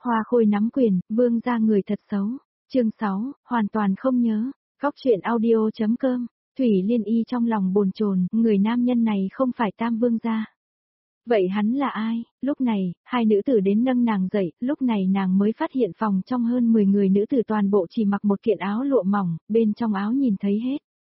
Hoa Khôi nắm quyền, vương gia người thật xấu. Chương 6, hoàn toàn không nhớ. Góc truyện audio.com. Thủy Liên Y trong lòng bồn chồn, người nam nhân này không phải Tam vương gia. Vậy hắn là ai? Lúc này, hai nữ tử đến nâng nàng dậy, lúc này nàng mới phát hiện phòng trong hơn 10 người nữ tử toàn bộ chỉ mặc một kiện áo lụa mỏng, bên trong áo nhìn thấy hết.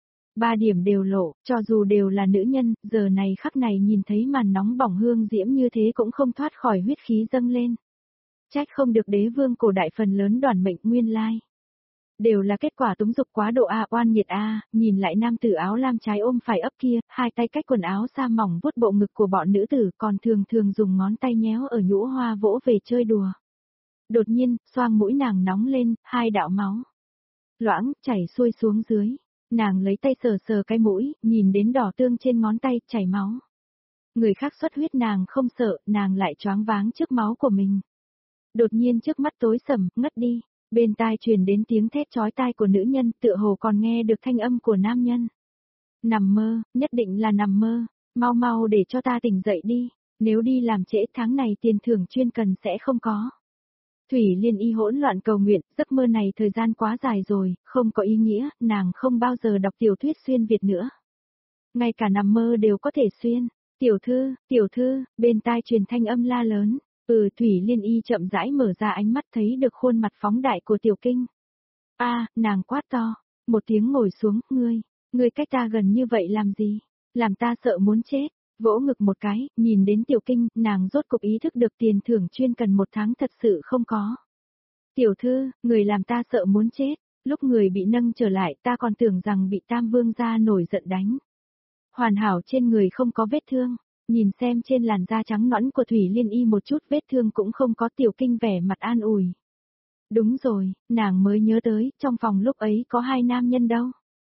3 điểm đều lộ, cho dù đều là nữ nhân, giờ này khắc này nhìn thấy màn nóng bỏng hương diễm như thế cũng không thoát khỏi huyết khí dâng lên. Trách không được đế vương cổ đại phần lớn đoàn mệnh nguyên lai. Đều là kết quả túng dục quá độ oan nhiệt nhìn lại nam tử áo lam trái ôm phải ấp kia, hai tay cách quần áo sa mỏng vuốt bộ ngực của bọn nữ tử còn thường dùng ngón tay nhéo ở nhũ hoa vỗ về chơi đùa. Đột nhiên, xoang mũi nàng nóng lên, hai đạo máu loãng chảy xuôi xuống dưới. Nàng lấy tay sờ cái mũi, nhìn đến đỏ tương trên ngón tay, chảy máu. Người khác xuất huyết nàng không sợ, nàng lại choáng váng trước máu của mình. Đột nhiên trước mắt tối sầm, ngất đi. Bên tai truyền đến tiếng thét chói tai của nữ nhân, tựa hồ còn nghe được thanh âm của nam nhân. Nằm mơ, nhất định là nằm mơ. Mau để cho ta tỉnh dậy đi. Nếu đi làm trễ tháng này tiền thưởng chuyên cần sẽ không có. Thủy Liên Y hỗn loạn cầu nguyện, giấc mơ này thời gian quá dài rồi, không có ý nghĩa, nàng không bao giờ đọc tiểu thuyết xuyên Việt nữa. Ngay cả nằm mơ đều có thể xuyên. Tiểu thư, bên tai truyền thanh âm la lớn. Thủy Liên Y chậm rãi mở ra ánh mắt thấy được khuôn mặt phóng đại của Tiểu Kinh. Nàng quát to, một tiếng ngồi xuống, ngươi cách ta gần như vậy làm gì? Làm ta sợ muốn chết. Vỗ ngực một cái, nhìn đến Tiểu Kinh, nàng rốt cục ý thức được tiền thưởng chuyên cần 1 tháng thật sự không có. Tiểu thư, người làm ta sợ muốn chết, lúc người bị nâng trở lại ta còn tưởng rằng bị Tam vương gia nổi giận đánh. Hoàn hảo trên người không có vết thương, nhìn xem trên làn da trắng nõn của Thủy Liên Y một chút vết thương cũng không có. Tiểu Kinh vẻ mặt an ủi. Đúng rồi, nàng mới nhớ tới, trong phòng lúc ấy có 2 nam nhân đâu.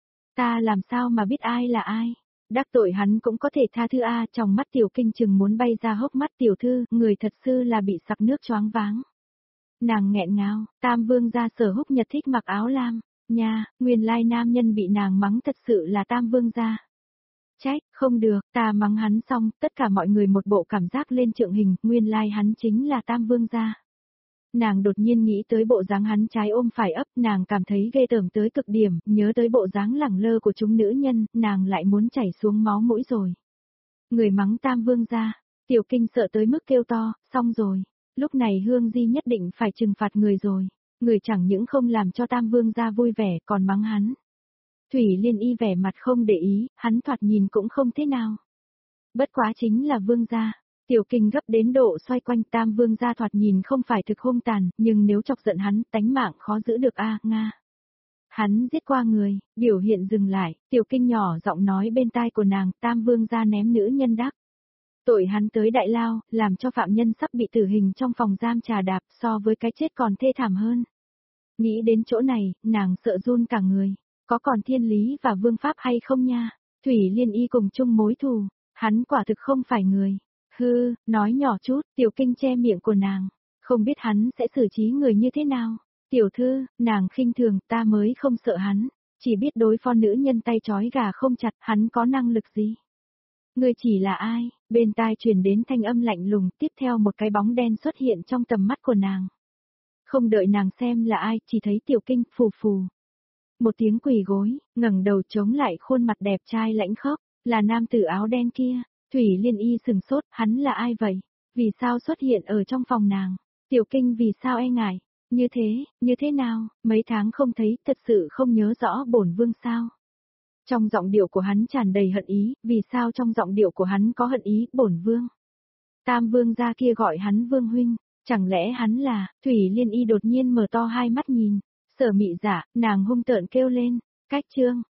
Ta làm sao mà biết ai là ai? Đắc tội hắn cũng có thể tha thứ trong mắt Tiểu Kinh chừng muốn bay ra hốc mắt. Tiểu thư, người thật sự là bị sặc nước choáng váng. Nàng nghẹn ngào, Tam vương gia Sở Húc Nhật thích mặc áo lam, nguyên lai nam nhân bị nàng mắng thật sự là Tam vương gia. Trách, không được, ta mắng hắn xong, tất cả mọi người một bộ cảm giác lên trượng hình, nguyên lai hắn chính là Tam vương gia. Nàng đột nhiên nghĩ tới bộ dáng hắn trái ôm phải ấp, nàng cảm thấy ghê tởm tới cực điểm, nhớ tới bộ dáng lẳng lơ của chúng nữ nhân, nàng lại muốn chảy xuống máu mũi rồi. Người mắng Tam vương gia, Tiểu Kinh sợ tới mức kêu to, xong rồi, lúc này Hương Di nhất định phải trừng phạt người rồi, người chẳng những không làm cho Tam vương gia vui vẻ còn mắng hắn. Thủy Liên Y vẻ mặt không để ý, hắn thoạt nhìn cũng không thế nào. Bất quá chính là vương gia. Tiểu Kinh gấp đến độ xoay quanh. Tam vương gia thoạt nhìn không phải thực hung tàn, nhưng nếu chọc giận hắn, tánh mạng khó giữ được Nga. Hắn giết qua người, biểu hiện dừng lại, Tiểu Kinh nhỏ giọng nói bên tai của nàng, Tam vương gia ném nữ nhân đắc. Tội hắn tới đại lao, làm cho phạm nhân sắp bị tử hình trong phòng giam trà đạp, so với cái chết còn thê thảm hơn. Nghĩ đến chỗ này, nàng sợ run cả người. Có còn thiên lý và vương pháp hay không nha? Thủy Liên Y cùng chung mối thù, hắn quả thực không phải người. Nói nhỏ chút, Tiểu Kinh che miệng của nàng, không biết hắn sẽ xử trí người như thế nào. Tiểu thư, nàng khinh thường, ta mới không sợ hắn, chỉ biết đối phó nữ nhân tay trói gà không chặt, hắn có năng lực gì? Ngươi chỉ là ai? Bên tai truyền đến thanh âm lạnh lùng, tiếp theo một cái bóng đen xuất hiện trong tầm mắt của nàng. Không đợi nàng xem là ai, chỉ thấy Tiểu Kinh phù. Một tiếng quỳ gối, ngẩng đầu chống lại khuôn mặt đẹp trai lãnh khốc, là nam tử áo đen kia. Thủy Liên Y sừng sốt, hắn là ai vậy? Vì sao xuất hiện ở trong phòng nàng? Tiểu Kinh vì sao e ngại? Như thế nào, mấy tháng không thấy, thật sự không nhớ rõ bổn vương sao? Trong giọng điệu của hắn tràn đầy hận ý, vì sao trong giọng điệu của hắn có hận ý, bổn vương? Tam vương gia kia gọi hắn vương huynh, chẳng lẽ hắn là? Thủy Liên Y đột nhiên mở to hai mắt nhìn. Sở Mị Dạ, nàng hung tợn kêu lên, cách chương,